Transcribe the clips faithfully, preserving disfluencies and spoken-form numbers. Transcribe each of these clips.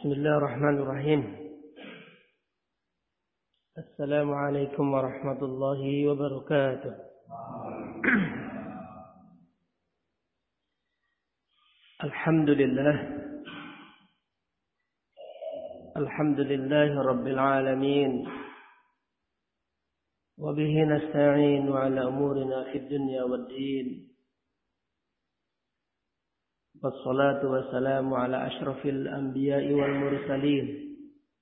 Bismillahirrahmanirrahim. Assalamualaikum warahmatullahi wabarakatuh. Alhamdulillah. Alhamdulillahi rabbil alamin. Wa bihi nasta'in ala umurina fid dunya wad din. Wassalatu wassalamu ala ashrafil anbiya'i wal mursalin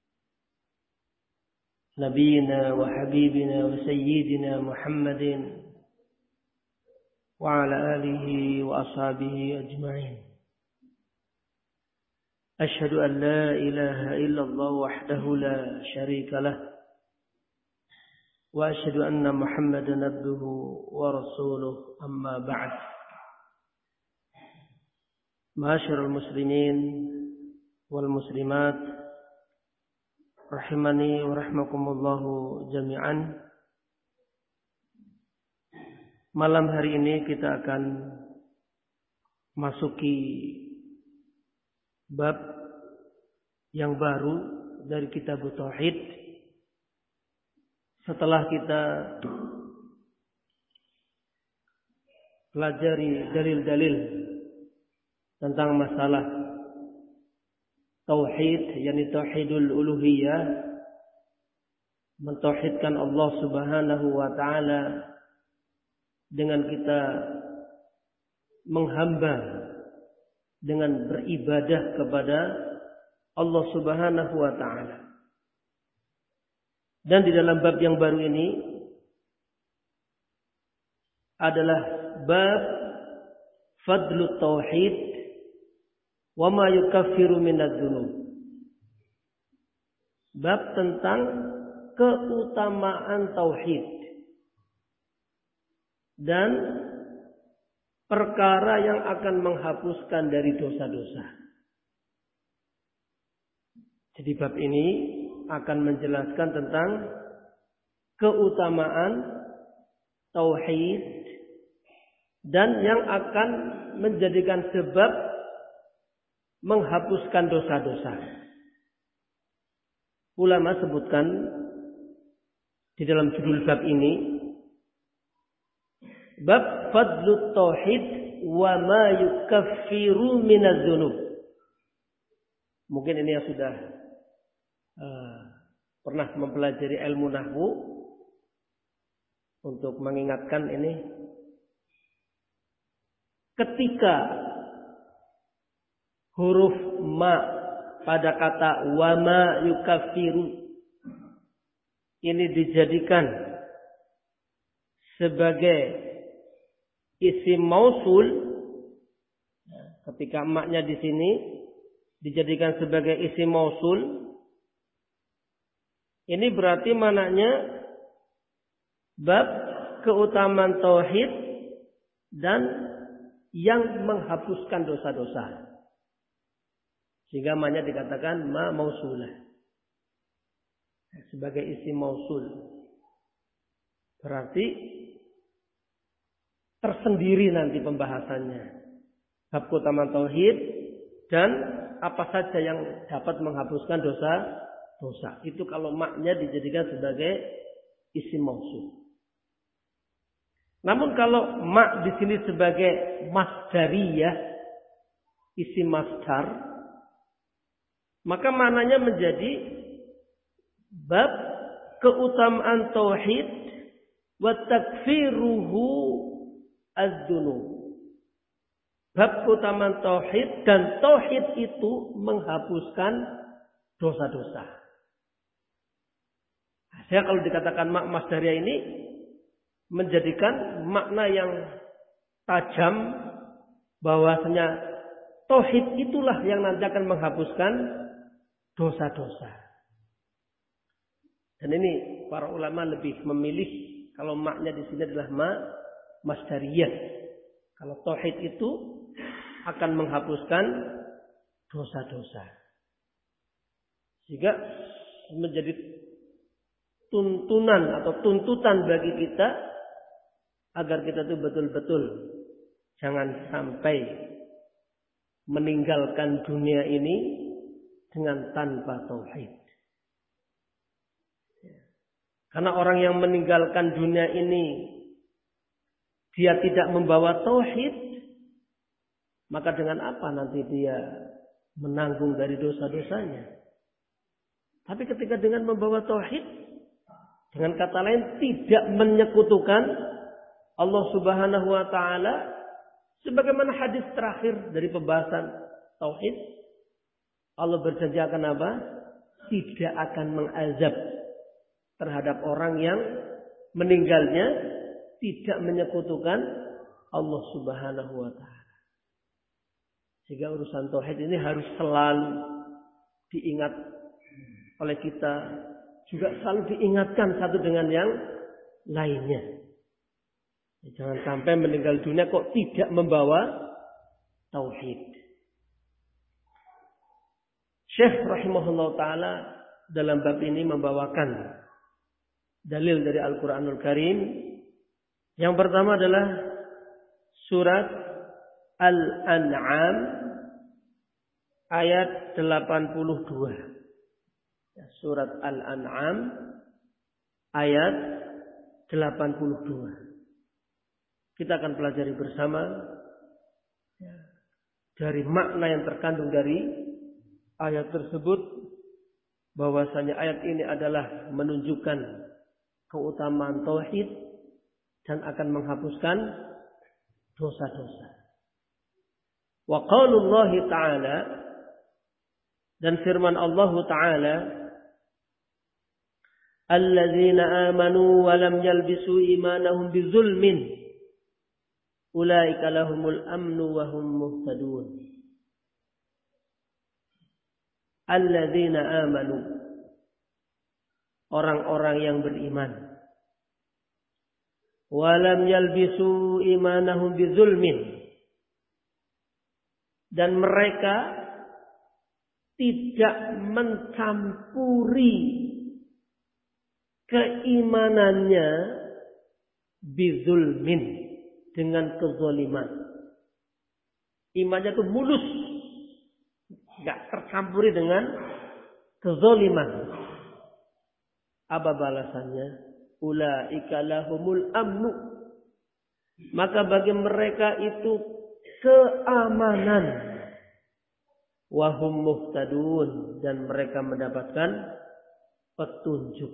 Nabiina wa habibina wa sayyidina Muhammadin wa ala alihi wa ashabihi ajma'in. Ashhadu an la ilaha illallah wahdahu la sharika lah wa ashhadu anna Muhammadan abduhu wa rasuluh, amma ba'd. Ma'asyiral muslimin wal muslimat rahimani wa rahmakumullahu jami'an. Malam hari ini kita akan masuki bab yang baru dari kitab Tauhid setelah kita pelajari dalil-dalil tentang masalah tauhid, yakni tauhidul uluhiyah, mentauhidkan Allah Subhanahu wa taala dengan kita menghamba, dengan beribadah kepada Allah Subhanahu wa taala. Dan di dalam bab yang baru ini adalah bab fadlut tauhid wa ma yukaffiru minadz-dzunub. Bab tentang keutamaan tauhid dan perkara yang akan menghapuskan dari dosa-dosa. Jadi bab ini akan menjelaskan tentang keutamaan tauhid dan yang akan menjadikan sebab menghapuskan dosa-dosa. Ulama sebutkan di dalam judul bab ini, bab fadlut tauhid wa ma yukaffiru minadz-dzunub. Mungkin ini yang sudah uh, pernah mempelajari ilmu nahwu untuk mengingatkan ini, ketika huruf ma pada kata wa ma yukaffiru ini dijadikan sebagai isim mausul, ketika maknya di sini dijadikan sebagai isim mausul, ini berarti maknanya bab keutamaan tauhid dan yang menghapuskan dosa-dosa. Sehingga maknanya dikatakan ma mausulah sebagai isim mausul. Berarti tersendiri nanti pembahasannya. Bab keutamaan tauhid dan apa saja yang dapat menghapuskan dosa-dosa. Itu kalau maknya dijadikan sebagai isim mausul. Namun kalau mak di sini sebagai masdariyah, isim masdar, maka maknanya menjadi bab keutamaan tauhid wa takfiruhu az-dzunub. Bab keutamaan tauhid dan tauhid itu menghapuskan dosa-dosa. Saya kalau dikatakan mak masdariyah ini menjadikan makna yang tajam bahwasanya tauhid itulah yang nanti akan menghapuskan dosa-dosa. Dan ini para ulama lebih memilih kalau maknya di sini adalah ma masdariyah. Kalau tauhid itu akan menghapuskan dosa-dosa. Sehingga menjadi tuntunan atau tuntutan bagi kita agar kita itu betul-betul jangan sampai meninggalkan dunia ini dengan tanpa tauhid. Karena orang yang meninggalkan dunia ini dia tidak membawa tauhid, maka dengan apa nanti dia menanggung dari dosa-dosanya? Tapi ketika dengan membawa tauhid, dengan kata lain tidak menyekutukan Allah Subhanahu wa taala, sebagaimana hadis terakhir dari pembahasan tauhid, Allah berjanji akan apa? Tidak akan mengazab terhadap orang yang meninggalnya tidak menyekutukan Allah Subhanahu wa taala. Sehingga urusan tauhid ini harus selalu diingat oleh kita, juga selalu diingatkan satu dengan yang lainnya. Jangan sampai meninggal dunia kok tidak membawa tauhid. Syekh rahimahullah ta'ala dalam bab ini membawakan dalil dari Al-Quranul Karim. Yang pertama adalah surat Al-An'am ayat delapan puluh dua. Surat Al-An'am ayat delapan puluh dua. Kita akan pelajari bersama dari makna yang terkandung dari ayat tersebut, bahwasanya ayat ini adalah menunjukkan keutamaan tauhid dan akan menghapuskan dosa-dosa. Wa qaulullahi ta'ala, dan firman Allah Ta'ala, alladzina amanu wa lam yalbisu imanahum bizulmin ulaika lahumul amnu wa hum muhtadun. Alladzina amanu, orang-orang yang beriman, wa lam yalbisu imanahum bizulmin, dan mereka tidak mencampuri keimanannya bizulmin, dengan kezaliman. Imannya itu mulus, enggak tercampuri dengan kezaliman. Apa balasannya? Ulaika lahumul amnu, maka bagi mereka itu keamanan. Wahum muhtadun, dan mereka mendapatkan petunjuk.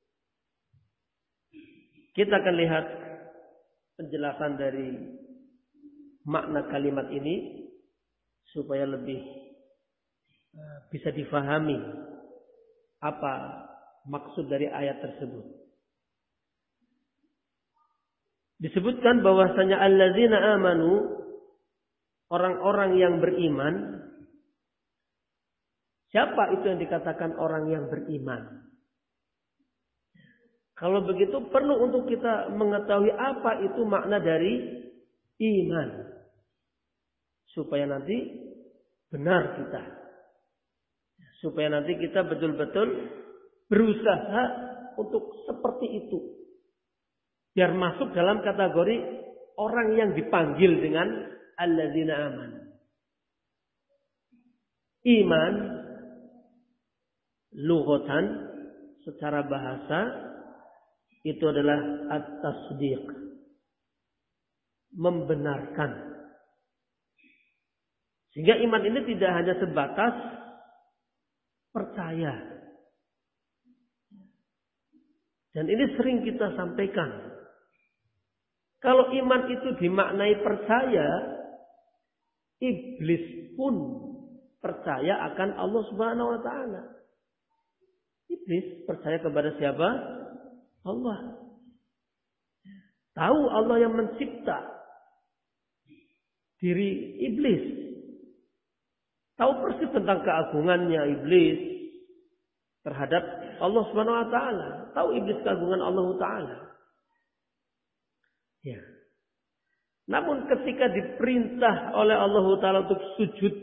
Kita akan lihat penjelasan dari makna kalimat ini supaya lebih bisa difahami apa maksud dari ayat tersebut. Disebutkan bahwasanya allazina amanu, orang-orang yang beriman. Siapa itu yang dikatakan orang yang beriman? Kalau begitu perlu untuk kita mengetahui apa itu makna dari iman, supaya nanti benar kita, supaya nanti kita betul-betul berusaha untuk seperti itu, biar masuk dalam kategori orang yang dipanggil dengan alladzina amanu. Iman lughatan, secara bahasa, itu adalah at-tasdiq, membenarkan. Sehingga iman ini tidak hanya sebatas percaya. Dan ini sering kita sampaikan. Kalau iman itu dimaknai percaya, iblis pun percaya akan Allah Subhanahu wa taala. Iblis percaya kepada siapa? Allah. Tahu Allah yang mencipta diri iblis. Tahu persis tentang keagungannya iblis terhadap Allah Subhanahu wa taala. Tahu iblis keagungan Allah taala. Ya. Namun ketika diperintah oleh Allah taala untuk sujud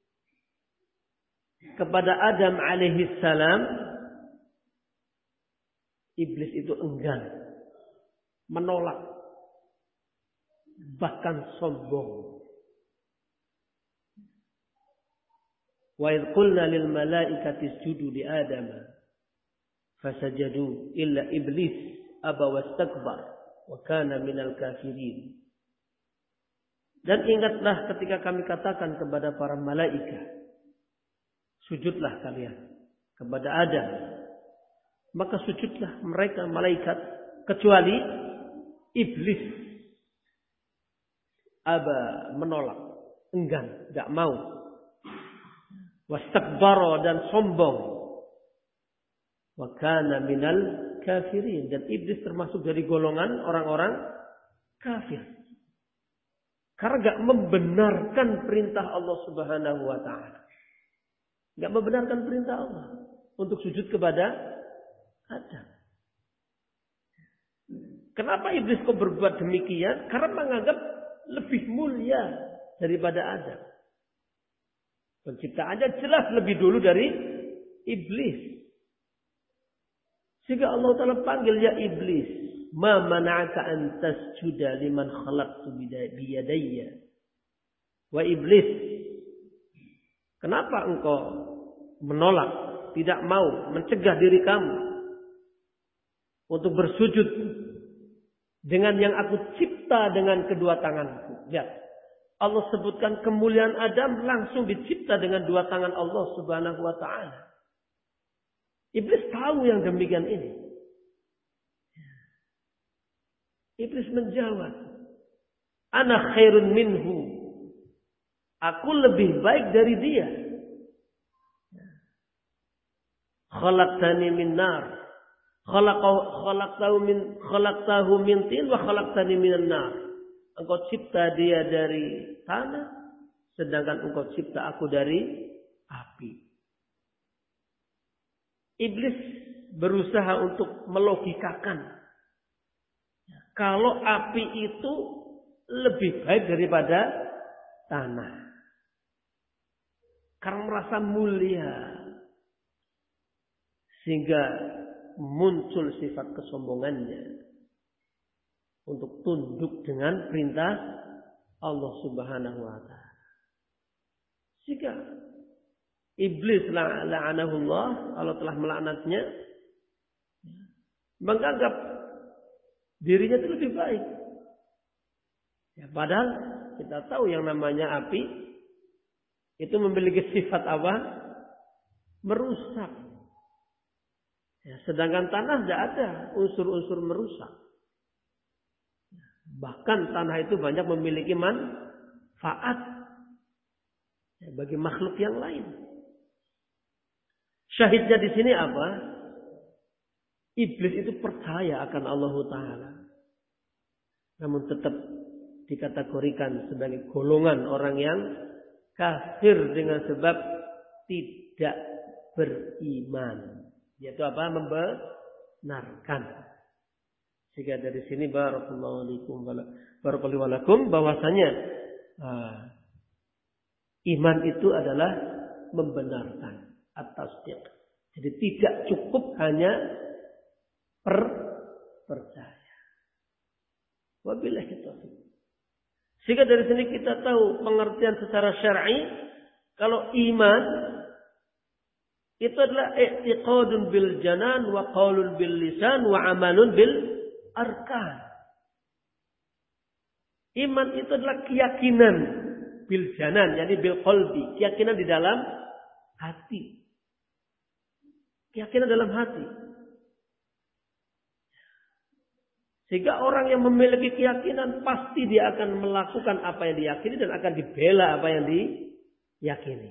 kepada Adam alaihi salam, iblis itu enggan, menolak, bahkan sombong. Wa idh qulna lil malaikati isjudu li Adama fasajadu illa iblis aba wastakbar wa kana minal kafirin. Dan ingatlah ketika kami katakan kepada para malaikat, sujudlah kalian kepada Adam. Maka sujudlah mereka malaikat kecuali iblis. Aba, menolak, enggan, enggak mau. Wastakbara, dan sombong. Wa kana minal kafirin, dan iblis termasuk dari golongan orang-orang kafir. Karena enggak membenarkan perintah Allah Subhanahu wa taala. Enggak membenarkan perintah Allah untuk sujud kepada Adam. Kenapa iblis kok berbuat demikian? Karena menganggap lebih mulia daripada Adam. Penciptaannya jelas lebih dulu dari iblis. Sehingga Allah Ta'ala panggil, ya iblis, ma mana'aka an tasjuda liman khalaqtu biyadayya. Wa iblis, kenapa engkau menolak, tidak mau, mencegah diri kamu untuk bersujud dengan yang aku cipta dengan kedua tanganku? Lihat, Allah sebutkan kemuliaan Adam langsung dicipta dengan dua tangan Allah Subhanahu wa taala. Iblis tahu yang demikian ini. Iblis menjawab, ana khairun minhu. Aku lebih baik dari dia. Khalaqtani min nar. Khalaqtahu min khalaqtahu min tin wa khalaqtani minan nar. Engkau cipta dia dari tanah, sedangkan engkau cipta aku dari api. Iblis berusaha untuk melogikakan kalau api itu lebih baik daripada tanah. Karena merasa mulia, sehingga muncul sifat kesombongannya untuk tunduk dengan perintah Allah Subhanahu wa taala. Sehingga iblis la'anahullah, Allah telah melaknatnya, menganggap dirinya itu lebih baik. Ya, padahal kita tahu yang namanya api itu memiliki sifat apa? Merusak. Ya, sedangkan tanah tidak ada unsur-unsur merusak. Bahkan tanah itu banyak memiliki manfaat ya, bagi makhluk yang lain. Syahidnya di sini apa? Iblis itu percaya akan Allah Ta'ala. Namun tetap dikategorikan sebagai golongan orang yang kafir dengan sebab tidak beriman. Yaitu apa? Membenarkan. Sehingga dari sini barakallahu walakum bahwasanya uh, iman itu adalah membenarkan at-tasdiq. Jadi tidak cukup hanya per percaya. Wabillahi taufiq. Sehingga dari sini kita tahu pengertian secara syar'i kalau iman itu adalah i'tiqadun bil janan wa qaulun bil lisan wa amalun bil arkan. Iman itu adalah keyakinan bil janan, yakni bil qalbi, keyakinan di dalam hati. Keyakinan dalam hati. Sehingga orang yang memiliki keyakinan pasti dia akan melakukan apa yang diyakini dan akan dibela apa yang diyakini.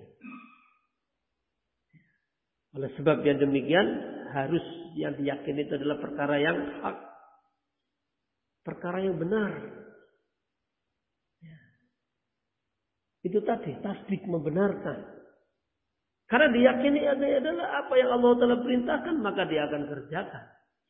Oleh sebab yang demikian harus yang diyakini itu adalah perkara yang hak. Perkara yang benar. Ya. Itu tadi tasdik, membenarkan. Karena diyakini adalah apa yang Allah Ta'ala perintahkan maka dia akan kerjakan.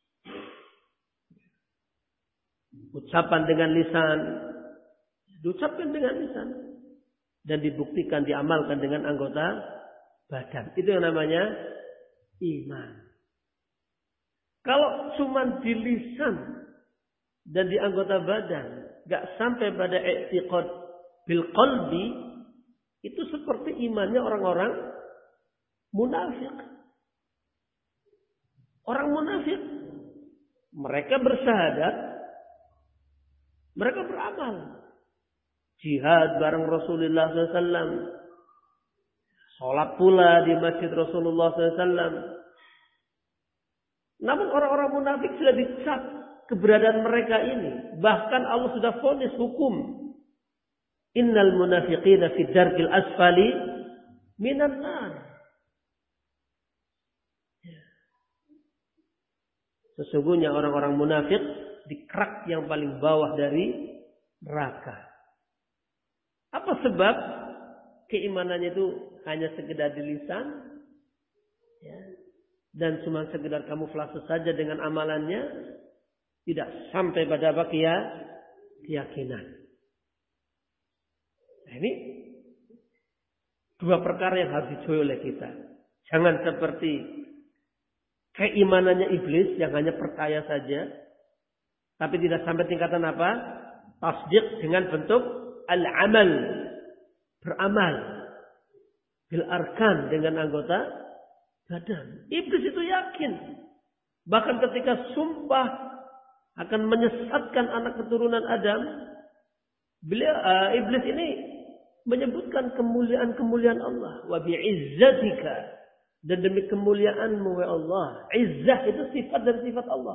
Ucapan dengan lisan, diucapkan dengan lisan dan dibuktikan, diamalkan dengan anggota badan. Itu yang namanya iman. Kalau cuma di lisan dan di anggota badan, gak sampai pada i'tiqad bil qalbi, itu seperti imannya orang-orang munafik. Orang munafik, mereka bersyahadat, mereka beramal. Jihad bareng Rasulullah sallallahu alaihi wasallam. Sholat pula di masjid Rasulullah sallallahu alaihi wasallam. Namun orang-orang munafik sudah dicap keberadaan mereka ini. Bahkan Allah sudah vonis hukum. Innal munafiqina fi darkil asfali minan nar. Sesungguhnya orang-orang munafik di kerak yang paling bawah dari neraka. Apa sebab keimanannya itu hanya sekedar di lisan, ya, dan cuma sekedar kamuflase saja dengan amalannya, tidak sampai pada apa ya, keyakinan. Nah, ini dua perkara yang harus dijauhi oleh kita. Jangan seperti keimanannya iblis yang hanya percaya saja, tapi tidak sampai tingkatan apa? Tasdik dengan bentuk al-amal, beramal, bil arkan dengan anggota badan. Iblis itu yakin, bahkan ketika sumpah akan menyesatkan anak keturunan Adam, beliau uh, iblis ini menyebutkan kemuliaan-kemuliaan Allah. Wa bi'izzatika, dan demi kemuliaanmu ya Allah. Izzah itu sifat dari sifat Allah,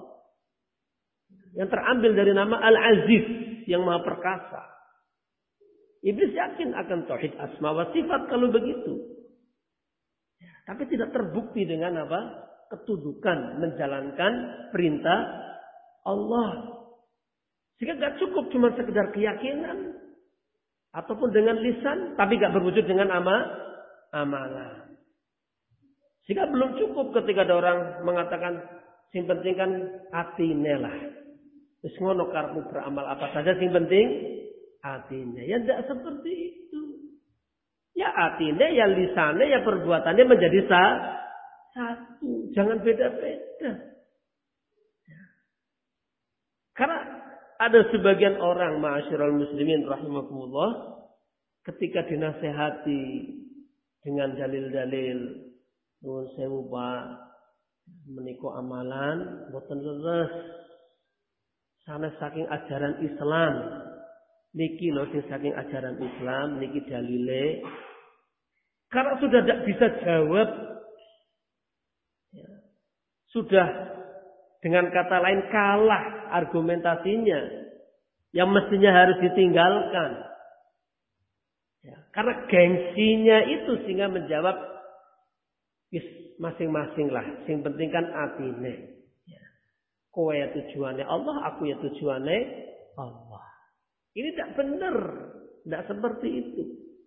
yang terambil dari nama Al-Aziz, yang maha perkasa. Iblis yakin akan tauhid asma wa sifat kalau begitu. Ya, tapi tidak terbukti dengan apa? Ketudukan menjalankan perintah Allah. Sehingga gak cukup cuma sekedar keyakinan ataupun dengan lisan, tapi gak berwujud dengan ama, amalan. Sehingga belum cukup ketika ada orang mengatakan sing penting kan atine lah. Wis ngono karepmu beramal apa saja sing penting atine. Ya tidak seperti itu. Ya atine, ya lisane, ya perbuatannya menjadi satu. Jangan beda-beda. Ya. Karena ada sebagian orang, ma'asyiral muslimin rahimakumullah, ketika dinasehati dengan dalil-dalil, nuwun sewu Pak, menika amalan boten leres. Sanes saking ajaran Islam. Niki lho sing saking ajaran Islam, niki dalile. Karena sudah tidak bisa jawab, ya, sudah dengan kata lain kalah argumentasinya, yang mestinya harus ditinggalkan. Ya, karena gengsinya itu sehingga menjawab masing-masing lah. Sing penting kan atine. Ya. Kowe ya tujuannya Allah, aku ya tujuannya Allah. Ini tidak benar, tidak seperti itu.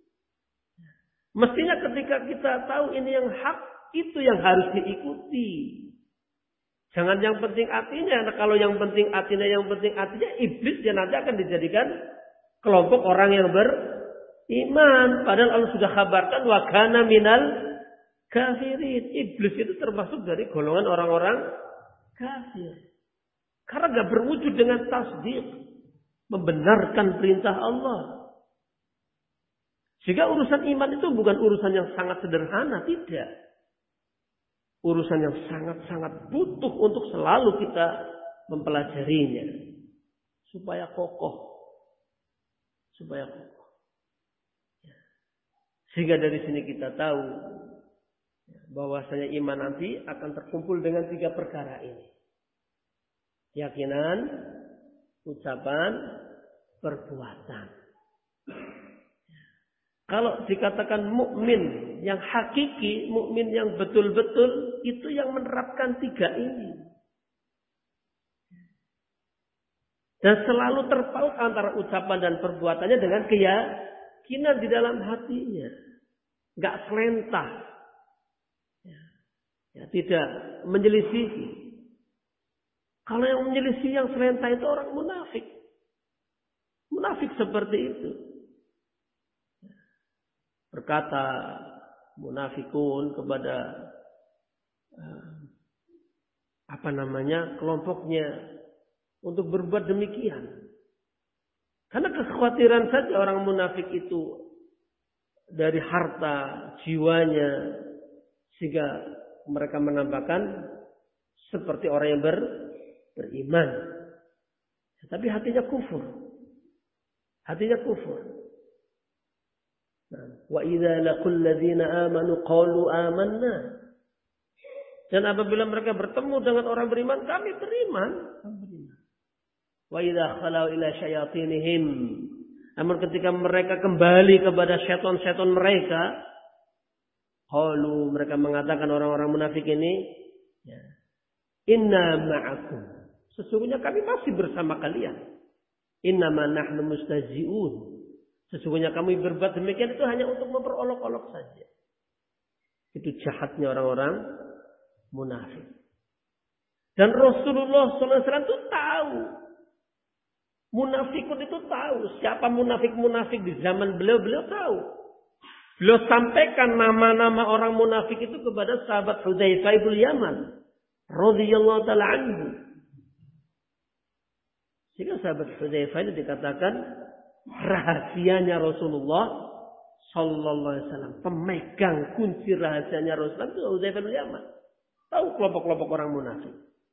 Mestinya ketika kita tahu ini yang hak, itu yang harus diikuti. Jangan yang penting hatinya. Nah, kalau yang penting hatinya, yang penting hatinya, iblis dia nanti akan dijadikan kelompok orang yang beriman. Padahal Allah sudah kabarkan wa kana minal kafirin. Iblis itu termasuk dari golongan orang-orang kafir. Karena gak berwujud dengan tasdik, membenarkan perintah Allah. Sehingga urusan iman itu bukan urusan yang sangat sederhana, tidak. Urusan yang sangat-sangat butuh untuk selalu kita mempelajarinya. Supaya kokoh. Supaya kokoh. Sehingga dari sini kita tahu bahwasanya iman nanti akan terkumpul dengan tiga perkara ini. Keyakinan, ucapan, perbuatan. Kalau dikatakan mukmin yang hakiki, mukmin yang betul-betul, itu yang menerapkan tiga ini. Dan selalu terpaut antara ucapan dan perbuatannya dengan keyakinan di dalam hatinya. Gak selentah. Ya, ya, tidak menyelisihi. Kalau yang menyelisih yang selentah itu orang munafik. Munafik seperti itu. Berkata munafikun kepada uh, apa namanya kelompoknya untuk berbuat demikian. Karena kekhawatiran saja orang munafik itu dari harta jiwanya Sehingga mereka menampakkan seperti orang yang ber, beriman. Tapi hatinya kufur. Hatinya kufur. Wa idza laqul ladzina amanu qalu amanna. Dan apabila mereka bertemu dengan orang beriman, kami beriman. Wa idza khalau ila syayatinihim. Namun ketika mereka kembali kepada syaitan-syaitan mereka, qalu, mereka mengatakan orang-orang munafik ini, ya, inna ma'akum. Sesungguhnya kami masih bersama kalian. Innama nahnu mustahzi'un. Sesungguhnya kami berbuat demikian itu hanya untuk memperolok-olok saja. Itu jahatnya orang-orang munafik. Dan Rasulullah shallallahu alaihi wasallam itu tahu. Munafikun itu tahu. Siapa munafik-munafik di zaman beliau, beliau tahu. Beliau sampaikan nama-nama orang munafik itu kepada sahabat Hudzaifah bin Yaman radhiyallahu taala anhu. Sehingga sahabat Hudzaifah ini dikatakan rahasianya Rasulullah sallallahu alaihi wasallam, pemegang kunci rahasianya Rasulullah itu Hudzaifah bin Yaman. Tahu kelompok-kelompok orang munafik.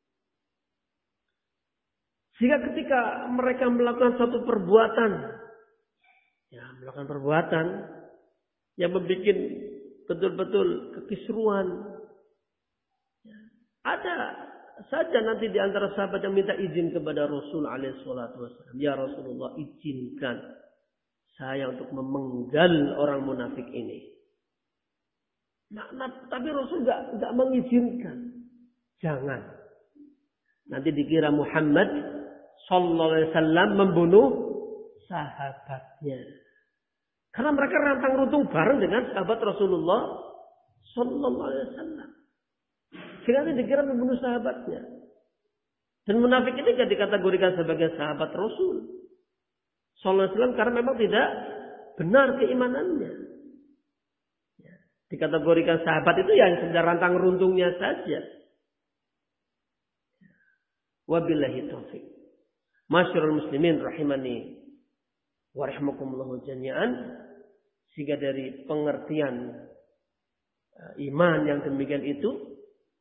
Sehingga ketika mereka melakukan suatu perbuatan, ya melakukan perbuatan yang membuat betul-betul kekisruan, ya, ada saja nanti di antara sahabat yang minta izin kepada Rasul alaihi salatu wasallam, ya Rasulullah, izinkan saya untuk memenggal orang munafik ini. Nah, nah, tapi Rasul nggak nggak mengizinkan. Jangan. Nanti dikira Muhammad sallallahu alaihi wasallam membunuh sahabatnya. Karena mereka rantang runtung bareng dengan sahabat Rasulullah sallallahu alaihi wasallam. Sehingga dikira membunuh sahabatnya. Dan munafik ini tidak dikategorikan sebagai sahabat Rasul sallallahu alaihi wasallam karena memang tidak benar keimanannya. Ya, dikategorikan sahabat itu yang sedang rantang runtungnya saja. Wabillahi taufiq. Masyarul muslimin rahimani wa rahimakumullah jami'an. Sehingga dari pengertian iman yang demikian itu,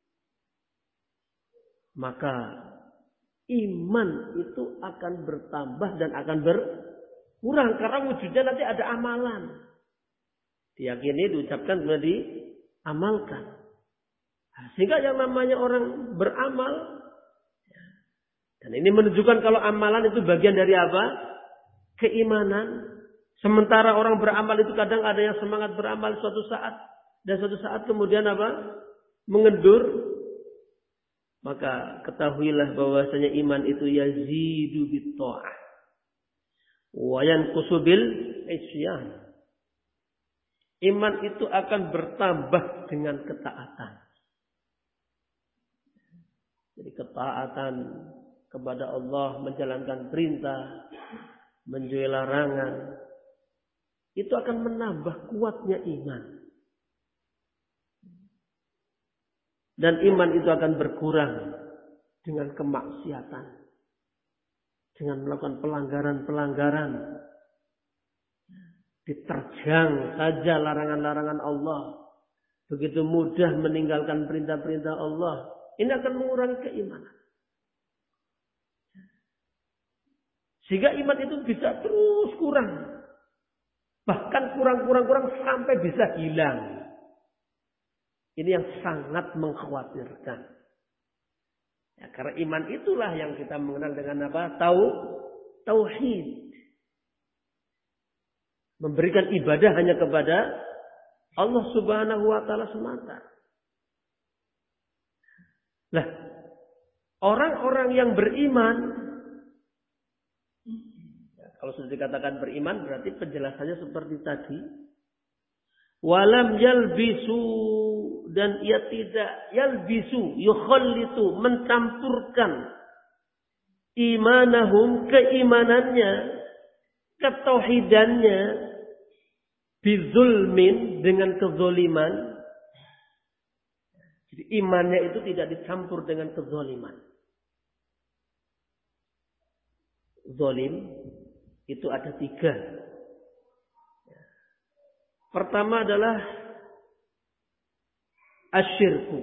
maka iman itu akan bertambah dan akan berkurang karena wujudnya nanti ada amalan. Diyakini, diucapkan, kemudian diamalkan. Sehingga yang namanya orang beramal, dan ini menunjukkan kalau amalan itu bagian dari apa? Keimanan. Sementara orang beramal itu kadang ada yang semangat beramal suatu saat. Dan suatu saat kemudian apa? Mengendur. Maka ketahuilah bahwasanya iman itu yazidu bitta'ah. Wa yanqusu bil isyan. Iman itu akan bertambah dengan ketaatan. Jadi ketaatan kepada Allah, menjalankan perintah, menjauhi larangan, itu akan menambah kuatnya iman. Dan iman itu akan berkurang dengan kemaksiatan, dengan melakukan pelanggaran-pelanggaran, diterjang saja larangan-larangan Allah, begitu mudah meninggalkan perintah-perintah Allah. Ini akan mengurangi keimanan. Sehingga iman itu bisa terus kurang. Bahkan kurang-kurang-kurang sampai bisa hilang. Ini yang sangat mengkhawatirkan. Ya, karena iman itulah yang kita mengenal dengan apa? Tau, tauhid. Memberikan ibadah hanya kepada Allah Subhanahu wa taala semata. Nah, orang-orang yang beriman, kalau sudah dikatakan beriman berarti penjelasannya seperti tadi. Walam yalbisu, dan ia tidak yalbisu, yukhallitu, mencampurkan imanahum, keimanannya, ketauhidannya, bizulmin, dengan kezoliman. Jadi imannya itu tidak dicampur dengan kezoliman. Zolim itu ada tiga. Pertama adalah asyirku.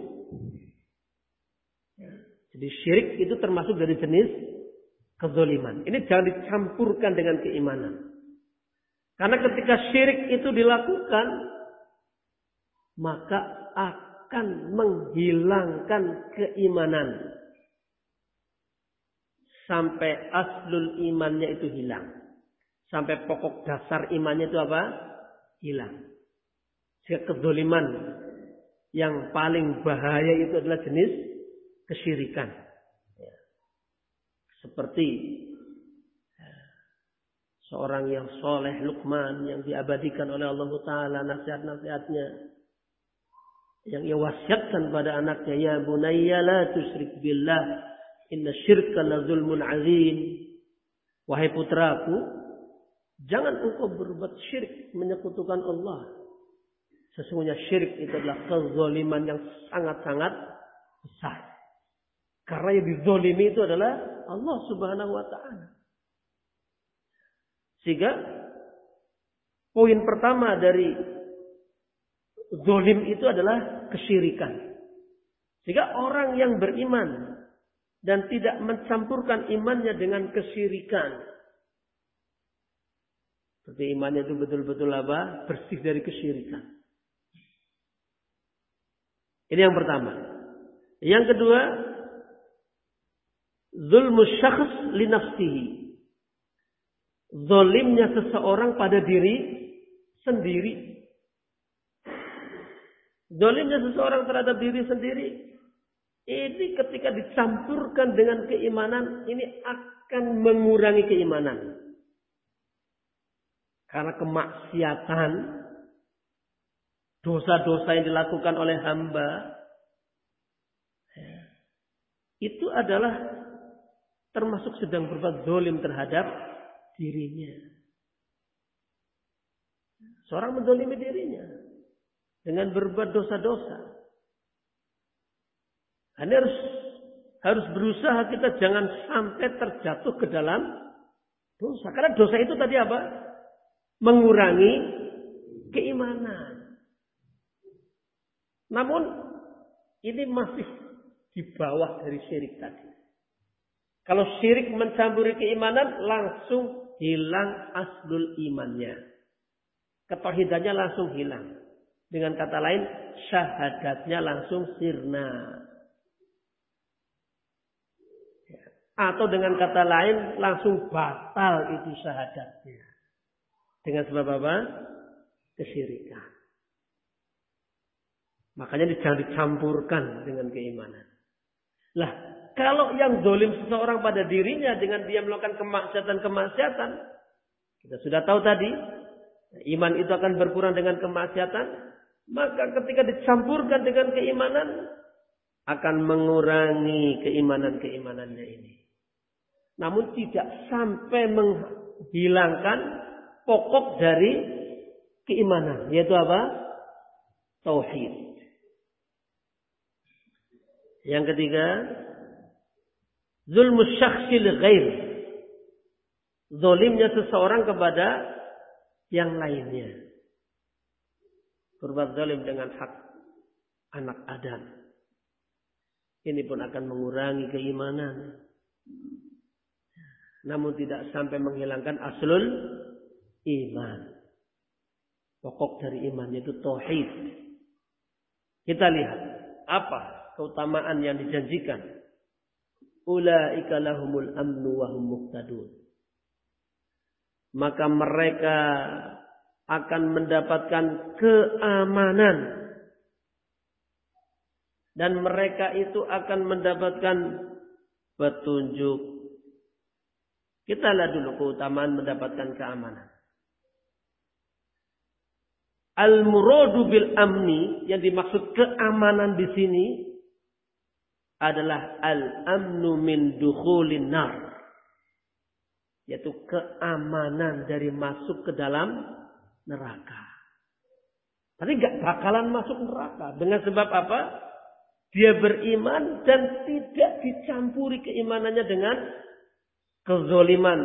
Jadi syirik itu termasuk dari jenis kezoliman. Ini jangan dicampurkan dengan keimanan. Karena ketika syirik itu dilakukan, maka akan menghilangkan keimanan. Sampai aslul imannya itu hilang. Sampai pokok dasar imannya itu apa? Hilang. Sehingga kezoliman yang paling bahaya itu adalah jenis kesyirikan. Seperti seorang yang soleh Luqman yang diabadikan oleh Allah Ta'ala nasihat-nasihatnya. Yang ia wasiatkan pada anaknya, ya bunayya la tusyrik billah, inna syirka la zulmun azim. Wahai putraku, jangan engkau berbuat syirik menyekutukan Allah. Sesungguhnya syirik itu adalah kezaliman yang sangat-sangat besar. Karena yang dizalimi itu adalah Allah Subhanahu wa Ta'ala. Sehingga poin pertama dari zalim itu adalah kesyirikan. Sehingga orang yang beriman dan tidak mencampurkan imannya dengan kesyirikan. Seperti imannya itu betul-betul apa? Bersih dari kesyirikan. Ini yang pertama. Yang kedua, zulmu syakhs li nafsihi. Zalimnya seseorang pada diri sendiri. Zalimnya seseorang terhadap diri sendiri. Ini ketika dicampurkan dengan keimanan, ini akan mengurangi keimanan. Karena kemaksiatan, dosa-dosa yang dilakukan oleh hamba, itu adalah termasuk sedang berbuat zalim terhadap dirinya. Seorang menzalimi dirinya dengan berbuat dosa-dosa. Ini harus harus berusaha kita jangan sampai terjatuh ke dalam dosa. Karena dosa itu tadi apa? Mengurangi keimanan. Namun ini masih di bawah dari syirik tadi. Kalau syirik mencampuri keimanan, langsung hilang aslul imannya. Ketauhidannya langsung hilang. Dengan kata lain, syahadatnya langsung sirna. Atau dengan kata lain, langsung batal itu syahadatnya. Dengan sebab apa? Kesyirikan. Makanya jangan dicampurkan dengan keimanan. Lah, kalau yang zalim seseorang pada dirinya dengan dia melakukan kemaksiatan-kemaksiatan, kita sudah tahu tadi, iman itu akan berkurang dengan kemaksiatan, maka ketika dicampurkan dengan keimanan, akan mengurangi keimanan-keimanannya ini. Namun tidak sampai menghilangkan pokok dari keimanan, yaitu apa? Tauhid. Yang ketiga, zulmus syakhsi li ghair. Zalimnya seseorang kepada yang lainnya. Berbuat zalim dengan hak anak Adam. Ini pun akan mengurangi keimanan. Namun tidak sampai menghilangkan aslul iman. Pokok dari iman yaitu tauhid. Kita lihat apa keutamaan yang dijanjikan. Ulaika lahumul amnu wa hum muhtadun. Maka mereka akan mendapatkan keamanan. Dan mereka itu akan mendapatkan petunjuk. Kita lihat dulu keutamaan mendapatkan keamanan. Al-muradu bil amni, yang dimaksud keamanan di sini adalah al-amnu min dukhulin nar. Yaitu keamanan dari masuk ke dalam neraka. Tapi enggak bakalan masuk neraka. Dengan sebab apa? Dia beriman dan tidak dicampuri keimanannya dengan kezoliman.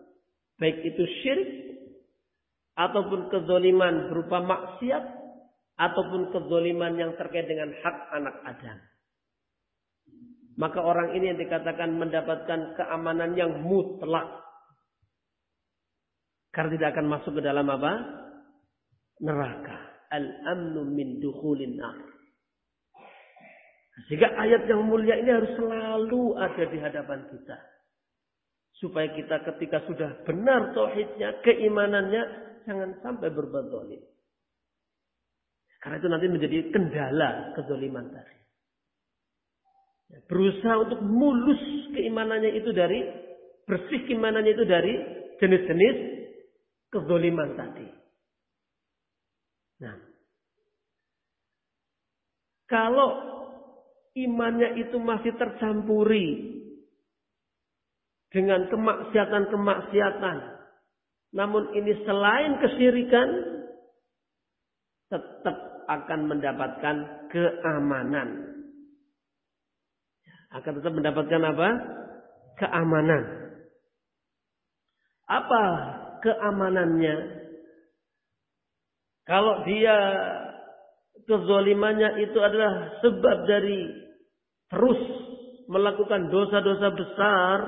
Baik itu syirik ataupun kezoliman berupa maksiat ataupun kezaliman yang terkait dengan hak anak Adam. Maka orang ini yang dikatakan mendapatkan keamanan yang mutlak. Karena tidak akan masuk ke dalam apa? Neraka. Al-amnu min dukhulin nar. Sehingga ayat yang mulia ini harus selalu ada di hadapan kita. Supaya kita ketika sudah benar tauhidnya, keimanannya, jangan sampai berbuat zalim. Karena itu nanti menjadi kendala kezaliman tadi. Berusaha untuk mulus keimanannya itu dari, bersih keimanannya itu dari jenis-jenis kezaliman tadi. Nah, kalau imannya itu masih tercampuri dengan kemaksiatan-kemaksiatan, namun ini selain kesyirikan, tetap akan mendapatkan keamanan. Akan tetap mendapatkan apa? Keamanan. Apa keamanannya? Kalau dia kezalimannya itu adalah sebab dari terus melakukan dosa-dosa besar,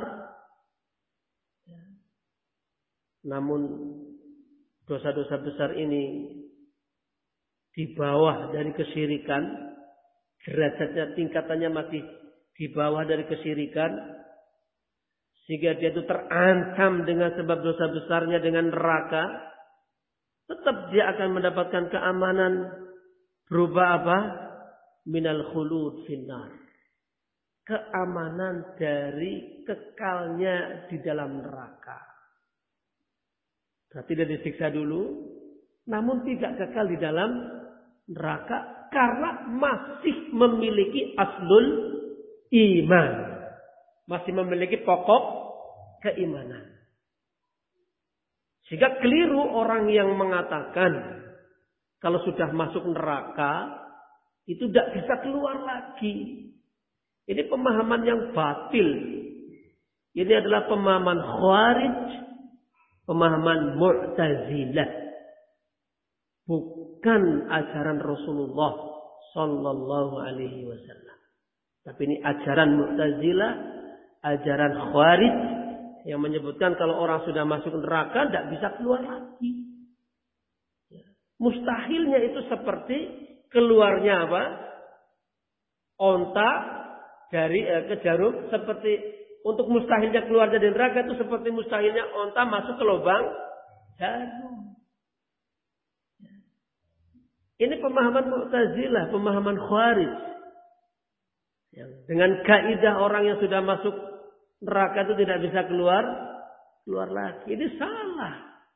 namun dosa-dosa besar ini di bawah dari kesyirikan, derajatnya, tingkatannya masih di bawah dari kesyirikan, sehingga dia itu terancam dengan sebab dosa besarnya dengan neraka, tetap dia akan mendapatkan keamanan berupa apa? Minal khulud finnar. Keamanan dari kekalnya di dalam neraka. Berarti dia disiksa dulu, namun tidak kekal di dalam neraka karena masih memiliki aslul iman. Masih memiliki pokok keimanan. Sehingga keliru orang yang mengatakan kalau sudah masuk neraka itu tidak bisa keluar lagi. Ini pemahaman yang batil. Ini adalah pemahaman Khawarij, pemahaman Mu'tazilah. Bukan ajaran Rasulullah sallallahu alaihi wasallam. Tapi ini ajaran Mu'tazilah, ajaran Khawarij yang menyebutkan kalau orang sudah masuk neraka tidak bisa keluar lagi. Mustahilnya itu seperti keluarnya apa? Onta dari eh, ke jarum. Seperti untuk mustahilnya keluar dari neraka itu seperti mustahilnya onta masuk ke lubang jarum. Ini pemahaman Mu'tazilah, pemahaman Khawarij. Dengan kaidah orang yang sudah masuk neraka itu tidak bisa keluar, keluar lagi. Ini salah.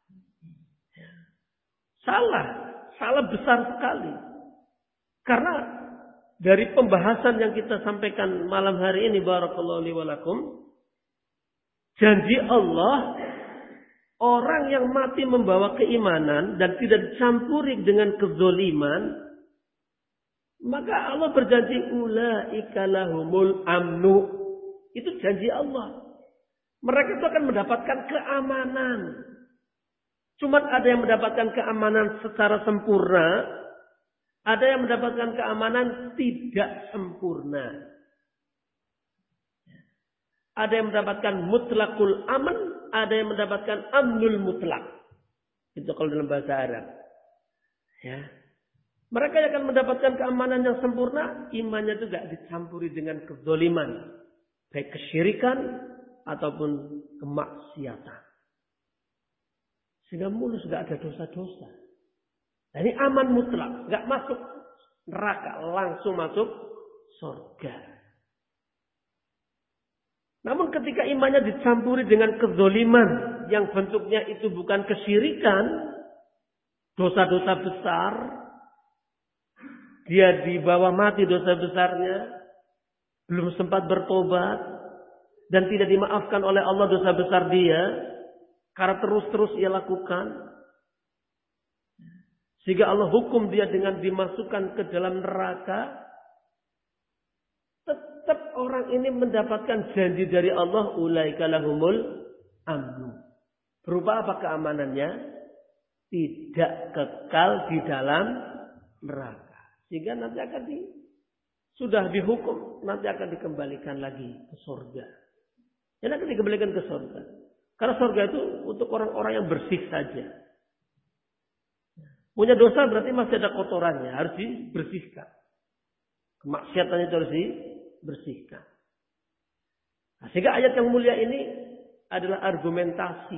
Salah. Salah besar sekali. Karena dari pembahasan yang kita sampaikan malam hari ini, barakallahu li wa lakum, janji Allah, orang yang mati membawa keimanan dan tidak dicampuri dengan kezoliman, maka Allah berjanji ulaika lahumul amnu. Itu janji Allah. Mereka itu akan mendapatkan keamanan. Cuma ada yang mendapatkan keamanan secara sempurna, ada yang mendapatkan keamanan tidak sempurna. Ada yang mendapatkan mutlakul aman, ada yang mendapatkan amnul mutlak. Itu kalau dalam bahasa Arab. Ya. Mereka yang akan mendapatkan keamanan yang sempurna, imannya itu tidak dicampuri dengan kezaliman, baik kesyirikan ataupun kemaksiatan. Sehingga mulus tidak ada dosa-dosa. Nah, ini aman mutlak, nggak masuk neraka, langsung masuk surga. Namun ketika imannya dicampuri dengan kezaliman yang bentuknya itu bukan kesyirikan, dosa-dosa besar, dia dibawa mati dosa besarnya, belum sempat bertobat, dan tidak dimaafkan oleh Allah dosa besar dia, karena terus-terus ia lakukan. Sehingga Allah hukum dia dengan dimasukkan ke dalam neraka. Tetap orang ini mendapatkan janji dari Allah, ulaika lahumul amnu. Berupa apa keamanannya? Tidak kekal di dalam neraka. Sehingga nanti akan di sudah dihukum, nanti akan dikembalikan lagi ke surga. Dan akan dikembalikan ke surga. Karena surga itu untuk orang-orang yang bersih saja. Punya dosa berarti masih ada kotorannya, harus dibersihkan. Kemaksiatan itu harus dibersihkan. Nah, sehingga ayat yang mulia ini adalah argumentasi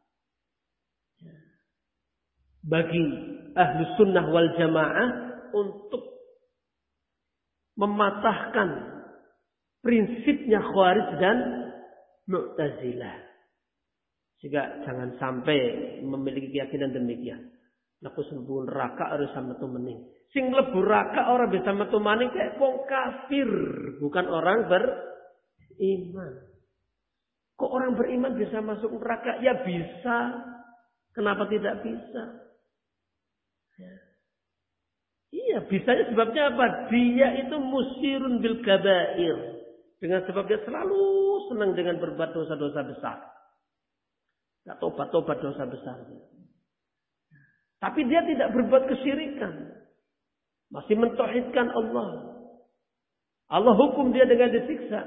bagi Ahlus Sunnah wal Jamaah untuk mematahkan prinsipnya Khawarij dan Mu'tazilah. Sehingga jangan sampai memiliki keyakinan demikian. Laku sembuh neraka harus sama tu mening. Sing mlebu neraka orang bisa metu maning kayak wong kafir, bukan orang beriman. Kok orang beriman bisa masuk neraka? Ya bisa. Kenapa tidak bisa? Ya. Iya, bisanya sebabnya apa? Dia itu musirun bil kabair. Dengan sebab dia selalu senang dengan berbuat dosa-dosa besar. Tidak tobat-tobat dosa besar. Tapi dia tidak berbuat kesyirikan. Masih mentauhidkan Allah. Allah hukum dia dengan disiksa.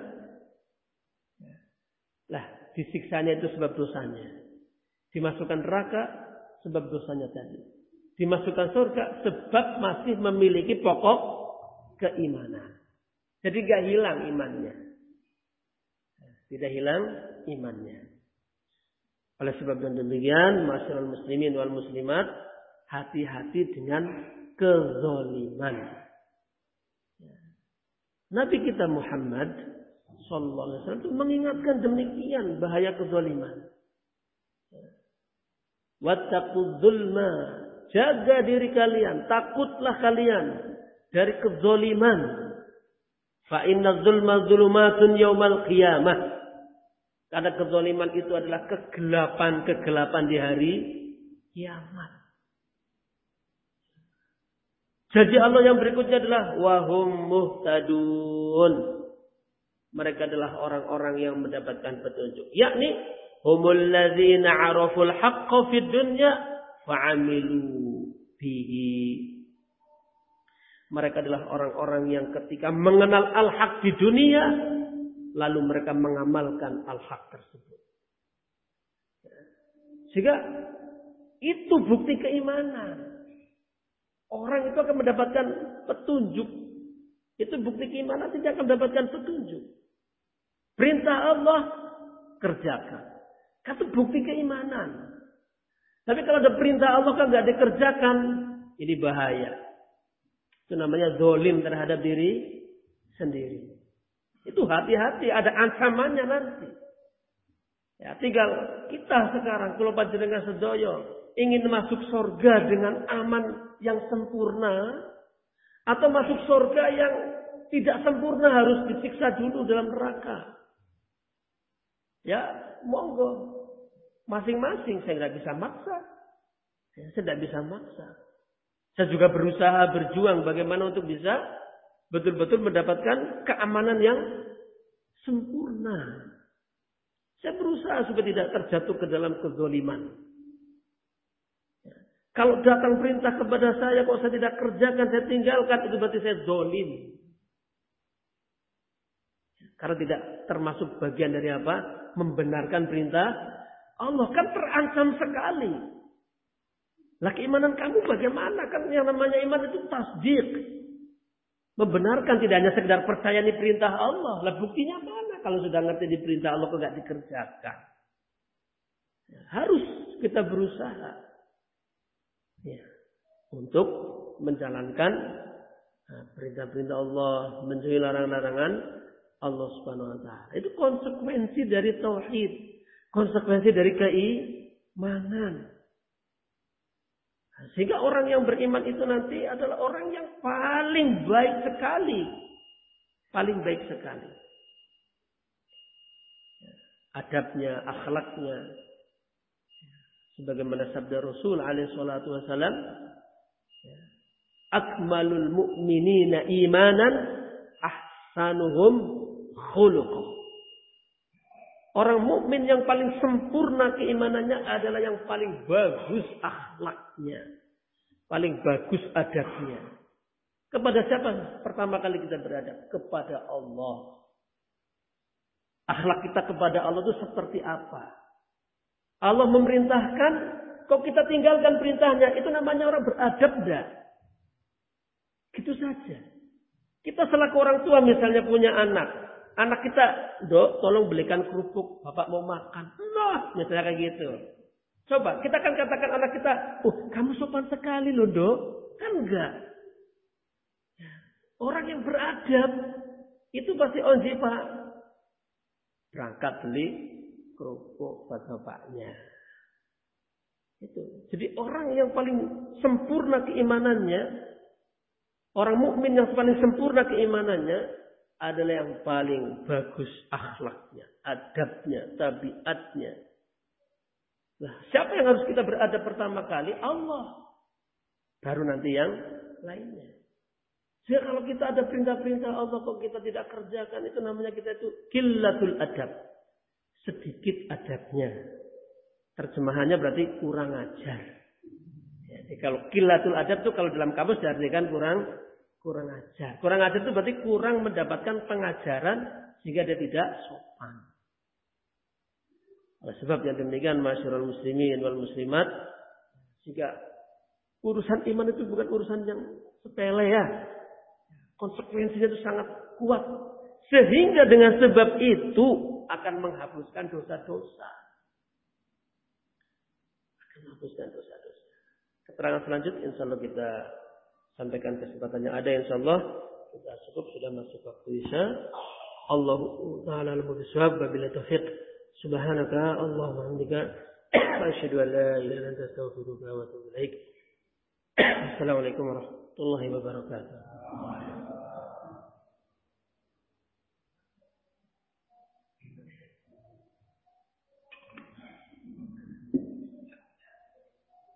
Lah, disiksanya itu sebab dosanya. Dimasukkan neraka sebab dosanya tadi. Dimasukkan surga sebab masih memiliki pokok keimanan. Jadi gak hilang imannya. Tidak hilang imannya. Oleh sebab yang demikian, masyarakat muslimin wal muslimat, hati-hati dengan kezaliman. Nabi kita Muhammad sallallahu alaihi wasallam mengingatkan demikian bahaya kezaliman. Wattaqudz zulma, jaga diri kalian, takutlah kalian dari kezaliman. Fa inna zulma zulumatun yaumal qiyamah. Karena kezaliman itu adalah kegelapan-kegelapan di hari kiamat. Jadi Allah yang berikutnya adalah wahum muhtadun. Mereka adalah orang-orang yang mendapatkan petunjuk. Yakni humul ladzina araful haqqa fid dunya fa'amilu bihi. Mereka adalah orang-orang yang ketika mengenal al-haq di dunia, lalu mereka mengamalkan al-haq tersebut. Sehingga itu bukti keimanan. Orang itu akan mendapatkan petunjuk. Itu bukti keimanan, tidak akan mendapatkan petunjuk. Perintah Allah, kerjakan. Itu bukti keimanan. Tapi kalau ada perintah Allah kan nggak dikerjakan, ini bahaya. Itu namanya zalim terhadap diri sendiri. Itu hati-hati, ada ancamannya nanti. Ya, tinggal kita sekarang kalau panjenengan sedoyo ingin masuk surga dengan aman yang sempurna, atau masuk surga yang tidak sempurna harus disiksa dulu dalam neraka. Ya, monggo. Masing-masing, saya tidak bisa maksa. Saya tidak bisa maksa. Saya juga berusaha berjuang bagaimana untuk bisa betul-betul mendapatkan keamanan yang sempurna. Saya berusaha supaya tidak terjatuh ke dalam kezaliman. Kalau datang perintah kepada saya, kok saya tidak kerjakan, saya tinggalkan, itu berarti saya zalim. Karena tidak termasuk bagian dari apa? Membenarkan perintah Allah. Kan terancam sekali. Lah keimanan kamu bagaimana? Kan yang namanya iman itu tasdik. Membenarkan, tidak hanya sekedar percaya ini perintah Allah. Lah buktinya mana? Kalau sudah ngerti di perintah Allah kok nggak dikerjakan. Ya, harus kita berusaha. Ya, untuk menjalankan perintah-perintah Allah, menjauhi larangan-larangan Allah Subhanahu wa taala. Itu konsekuensi dari tauhid, konsekuensi dari keimanan. Sehingga orang yang beriman itu nanti adalah orang yang paling baik sekali, paling baik sekali. Adabnya, akhlaknya, sebagaimana sabda Rasul alaihi salatu wasallam, akmalul mu'minina imanan ahsanuhum khuluqan. Orang mukmin yang paling sempurna keimanannya adalah yang paling bagus akhlaknya, paling bagus adabnya. Kepada siapa pertama kali kita beradab? Kepada Allah. Akhlak kita kepada Allah itu seperti apa? Allah memerintahkan, kok kita tinggalkan perintahnya, itu namanya orang beradab enggak? Gitu saja. Kita selaku orang tua misalnya punya anak. Anak kita, Dok, tolong belikan kerupuk, Bapak mau makan. Nah, misalnya kayak gitu. Coba, kita kan katakan anak kita, oh kamu sopan sekali loh, Dok. Kan enggak. Orang yang beradab, itu pasti onji, Pak. Berangkat beli kerupuk buat bapaknya. Itu. Jadi orang yang paling sempurna keimanannya, orang mukmin yang paling sempurna keimanannya adalah yang paling bagus akhlaknya, adabnya, tabiatnya. Nah, siapa yang harus kita beradab pertama kali? Allah. Baru nanti yang lainnya. Jadi kalau kita ada perintah-perintah Allah kok kita tidak kerjakan, itu namanya kita itu qillatul adab. Sedikit adabnya. Terjemahannya berarti kurang ajar. Jadi kalau qillatul adab itu kalau dalam kamus diartikan kurang kurang ajar. Kurang ajar itu berarti kurang mendapatkan pengajaran sehingga dia tidak sopan. Oleh sebab yang demikian masyarul muslimin wal muslimat, jika urusan iman itu bukan urusan yang sepele ya. Konsekuensinya itu sangat kuat. Sehingga dengan sebab itu akan menghapuskan dosa-dosa. Akan menghapuskan dosa-dosa. Keterangan selanjutnya insya Allah kita sampaikan kesempatan yang ada. Insya Allah kita cukup sudah masuk waktu isya. Allahu ta'ala al-mubiswab wabila taufiq. Subhanaka Allahumma hamdika. Asyhadu an la ilaha illa anta astaghfiruka wa atubu ilaik. Assalamualaikum warahmatullahi wabarakatuh.